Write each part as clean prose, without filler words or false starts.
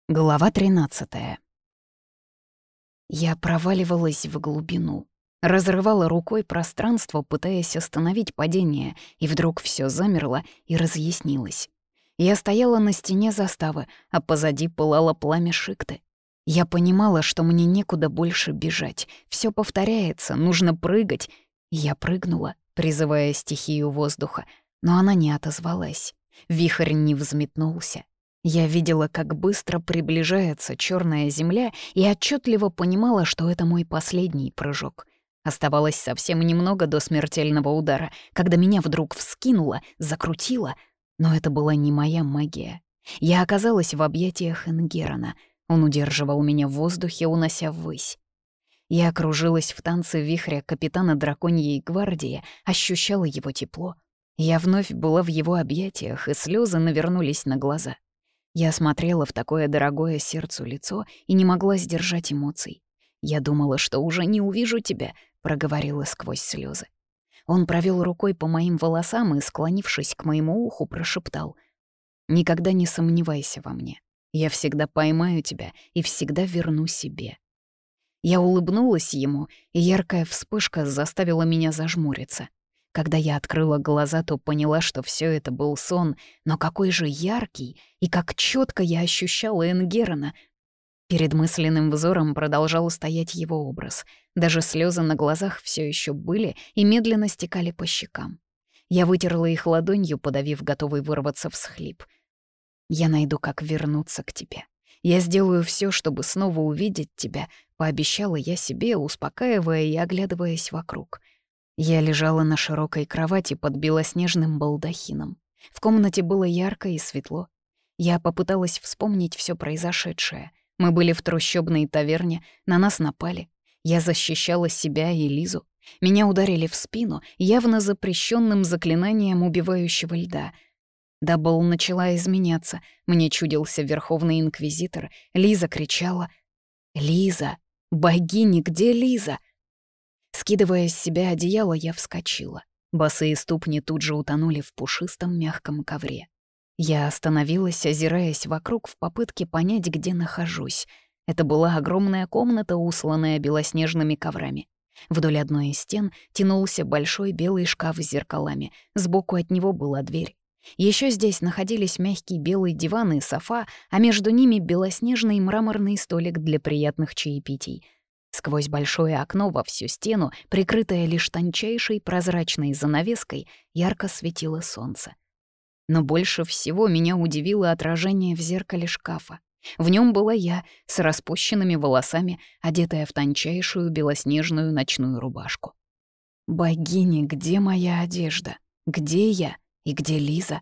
Глава 13. Я проваливалась в глубину, разрывала рукой пространство, пытаясь остановить падение, и вдруг все замерло и разъяснилось. Я стояла на стене заставы, а позади пылало пламя шикты. Я понимала, что мне некуда больше бежать, все повторяется, нужно прыгать. Я прыгнула, призывая стихию воздуха, но она не отозвалась. Вихрь не взметнулся. Я видела, как быстро приближается черная земля, и отчетливо понимала, что это мой последний прыжок. Оставалось совсем немного до смертельного удара, когда меня вдруг вскинуло, закрутило. Но это была не моя магия. Я оказалась в объятиях Энгерона. Он удерживал меня в воздухе, унося ввысь. Я окружилась в танце вихря капитана драконьей гвардии, ощущала его тепло. Я вновь была в его объятиях, и слезы навернулись на глаза. Я смотрела в такое дорогое сердцу лицо и не могла сдержать эмоций. «Я думала, что уже не увижу тебя», — проговорила сквозь слезы. Он провел рукой по моим волосам и, склонившись к моему уху, прошептал: «Никогда не сомневайся во мне. Я всегда поймаю тебя и всегда верну себе». Я улыбнулась ему, и яркая вспышка заставила меня зажмуриться. Когда я открыла глаза, то поняла, что все это был сон, но какой же яркий и как четко я ощущала Энгерона. Перед мысленным взором продолжал стоять его образ. Даже слезы на глазах все еще были и медленно стекали по щекам. Я вытерла их ладонью, подавив готовый вырваться всхлип. «Я найду, как вернуться к тебе. Я сделаю все, чтобы снова увидеть тебя», — пообещала я себе, успокаивая и оглядываясь вокруг. Я лежала на широкой кровати под белоснежным балдахином. В комнате было ярко и светло. Я попыталась вспомнить все произошедшее. Мы были в трущобной таверне, на нас напали. Я защищала себя и Лизу. Меня ударили в спину явно запрещенным заклинанием убивающего льда. Дабл начала изменяться. Мне чудился Верховный Инквизитор. Лиза кричала: «Лиза! Богини, где Лиза?» Скидывая с себя одеяло, я вскочила. Босые ступни тут же утонули в пушистом мягком ковре. Я остановилась, озираясь вокруг в попытке понять, где нахожусь. Это была огромная комната, усланная белоснежными коврами. Вдоль одной из стен тянулся большой белый шкаф с зеркалами. Сбоку от него была дверь. Еще здесь находились мягкий белый диван и софа, а между ними белоснежный мраморный столик для приятных чаепитий. Сквозь большое окно во всю стену, прикрытое лишь тончайшей прозрачной занавеской, ярко светило солнце. Но больше всего меня удивило отражение в зеркале шкафа. В нем была я, с распущенными волосами, одетая в тончайшую белоснежную ночную рубашку. «Богини, где моя одежда? Где я? И где Лиза?»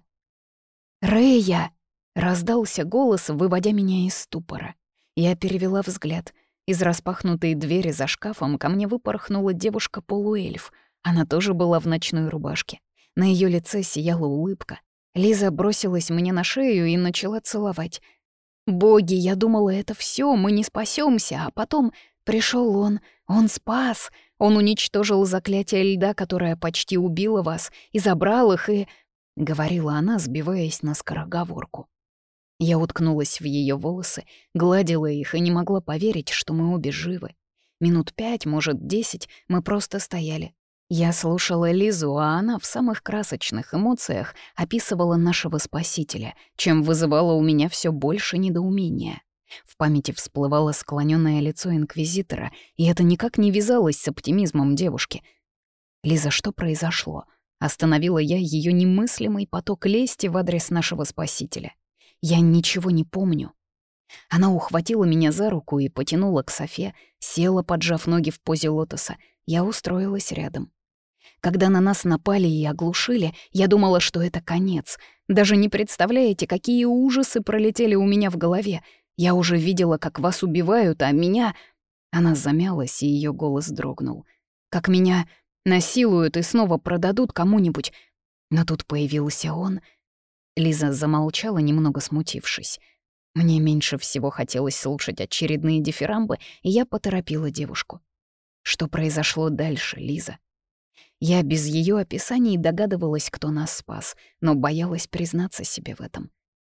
«Рэя!» — раздался голос, выводя меня из ступора. Я перевела взгляд. Из распахнутой двери за шкафом ко мне выпорхнула девушка-полуэльф. Она тоже была в ночной рубашке. На ее лице сияла улыбка. Лиза бросилась мне на шею и начала целовать. «Боги, я думала, это все, мы не спасемся, а потом пришел он спас, он уничтожил заклятие льда, которое почти убило вас, и забрал их, и...» — говорила она, сбиваясь на скороговорку. Я уткнулась в ее волосы, гладила их и не могла поверить, что мы обе живы. Минут 5, может, 10 мы просто стояли. Я слушала Лизу, а она в самых красочных эмоциях описывала нашего спасителя, чем вызывало у меня все больше недоумения. В памяти всплывало склоненное лицо инквизитора, и это никак не вязалось с оптимизмом девушки. «Лиза, что произошло?» Остановила я ее немыслимый поток лести в адрес нашего спасителя. «Я ничего не помню». Она ухватила меня за руку и потянула к софе, села, поджав ноги в позе лотоса. Я устроилась рядом. Когда на нас напали и оглушили, я думала, что это конец. Даже не представляете, какие ужасы пролетели у меня в голове. Я уже видела, как вас убивают, а меня... Она замялась, и ее голос дрогнул. Как меня насилуют и снова продадут кому-нибудь. Но тут появился он. Лиза замолчала, немного смутившись. Мне меньше всего хотелось слушать очередные дифирамбы, и я поторопила девушку. Что произошло дальше, Лиза? Я без ее описаний догадывалась, кто нас спас, но боялась признаться себе в этом.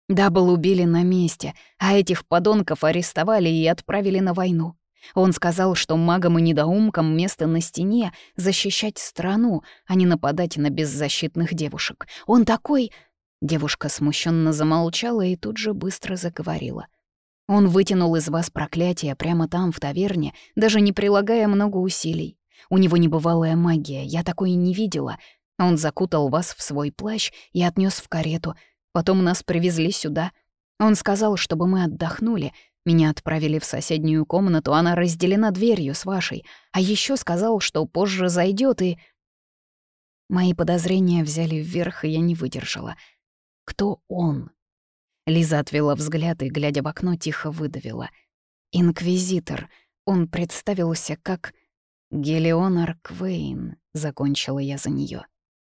Дабл убили на месте, а этих подонков арестовали и отправили на войну. Он сказал, что магам и недоумкам место на стене — защищать страну, а не нападать на беззащитных девушек. Он такой... Девушка смущенно замолчала и тут же быстро заговорила. Он вытянул из вас проклятие прямо там, в таверне, даже не прилагая много усилий. У него небывалая магия, я такой не видела. Он закутал вас в свой плащ и отнес в карету. Потом нас привезли сюда. Он сказал, чтобы мы отдохнули. Меня отправили в соседнюю комнату, она разделена дверью с вашей. А еще сказал, что позже зайдет и... Мои подозрения взяли вверх, и я не выдержала. Кто он? Лиза отвела взгляд и, глядя в окно, тихо выдавила. «Инквизитор. Он представился как Гелионар Квейн», — закончила я за нее.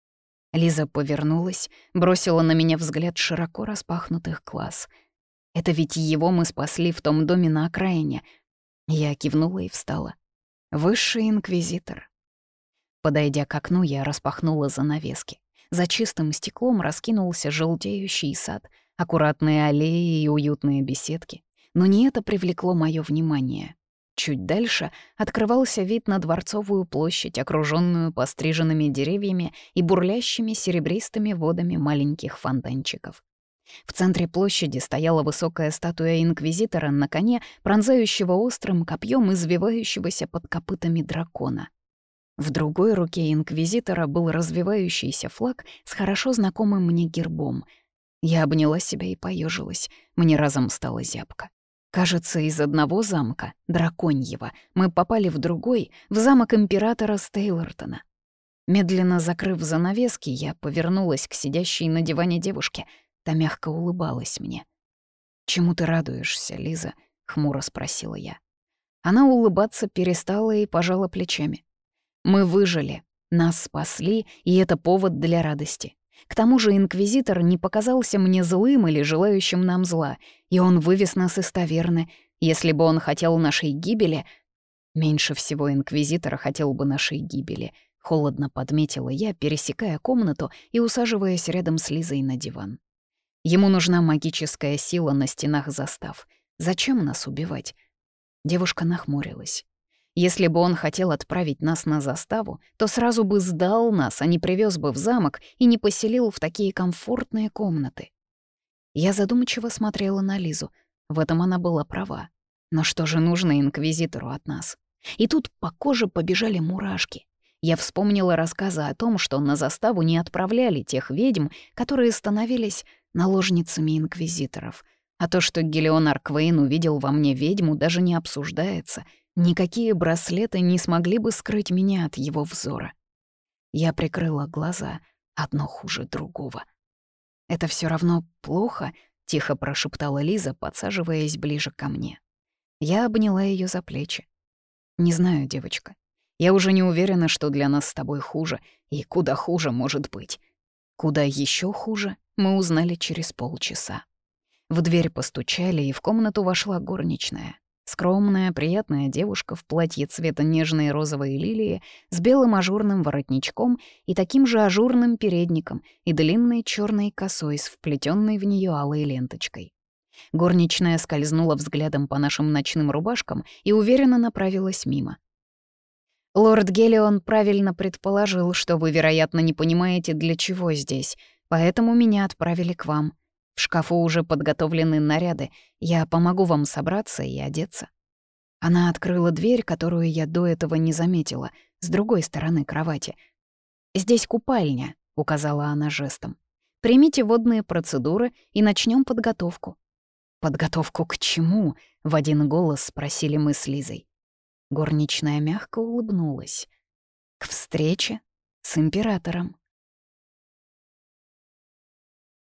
Лиза повернулась, бросила на меня взгляд широко распахнутых глаз. «Это ведь его мы спасли в том доме на окраине». Я кивнула и встала. «Высший инквизитор». Подойдя к окну, я распахнула занавески. За чистым стеклом раскинулся желтеющий сад, аккуратные аллеи и уютные беседки. Но не это привлекло мое внимание. Чуть дальше открывался вид на Дворцовую площадь, окруженную постриженными деревьями и бурлящими серебристыми водами маленьких фонтанчиков. В центре площади стояла высокая статуя инквизитора на коне, пронзающего острым копьем извивающегося под копытами дракона. В другой руке инквизитора был развивающийся флаг с хорошо знакомым мне гербом. Я обняла себя и поежилась. Мне разом стало зябко. Кажется, из одного замка, драконьего, мы попали в другой, в замок императора Стейлортона. Медленно закрыв занавески, я повернулась к сидящей на диване девушке. Та мягко улыбалась мне. «Чему ты радуешься, Лиза?» — хмуро спросила я. Она улыбаться перестала и пожала плечами. «Мы выжили, нас спасли, и это повод для радости. К тому же инквизитор не показался мне злым или желающим нам зла, и он вывез нас из таверны. Если бы он хотел нашей гибели...» «Меньше всего инквизитор хотел бы нашей гибели», — холодно подметила я, пересекая комнату и усаживаясь рядом с Лизой на диван. «Ему нужна магическая сила на стенах застав. Зачем нас убивать?» Девушка нахмурилась. «Если бы он хотел отправить нас на заставу, то сразу бы сдал нас, а не привез бы в замок и не поселил в такие комфортные комнаты». Я задумчиво смотрела на Лизу. В этом она была права. Но что же нужно инквизитору от нас? И тут по коже побежали мурашки. Я вспомнила рассказы о том, что на заставу не отправляли тех ведьм, которые становились наложницами инквизиторов. А то, что Гелионар Квейн увидел во мне ведьму, даже не обсуждается. Никакие браслеты не смогли бы скрыть меня от его взора. Я прикрыла глаза, одно хуже другого. «Это все равно плохо», — тихо прошептала Лиза, подсаживаясь ближе ко мне. Я обняла ее за плечи. «Не знаю, девочка. Я уже не уверена, что для нас с тобой хуже, и куда хуже может быть. Куда еще хуже, мы узнали через полчаса». В дверь постучали, и в комнату вошла горничная. Скромная, приятная девушка в платье цвета нежной розовой лилии с белым ажурным воротничком и таким же ажурным передником и длинной черной косой с вплетенной в нее алой ленточкой. Горничная скользнула взглядом по нашим ночным рубашкам и уверенно направилась мимо. «Лорд Гелион правильно предположил, что вы, вероятно, не понимаете, для чего здесь, поэтому меня отправили к вам. В шкафу уже подготовлены наряды. Я помогу вам собраться и одеться». Она открыла дверь, которую я до этого не заметила, с другой стороны кровати. «Здесь купальня», — указала она жестом. «Примите водные процедуры и начнем подготовку». «Подготовку к чему?» — в один голос спросили мы с Лизой. Горничная мягко улыбнулась. «К встрече с императором».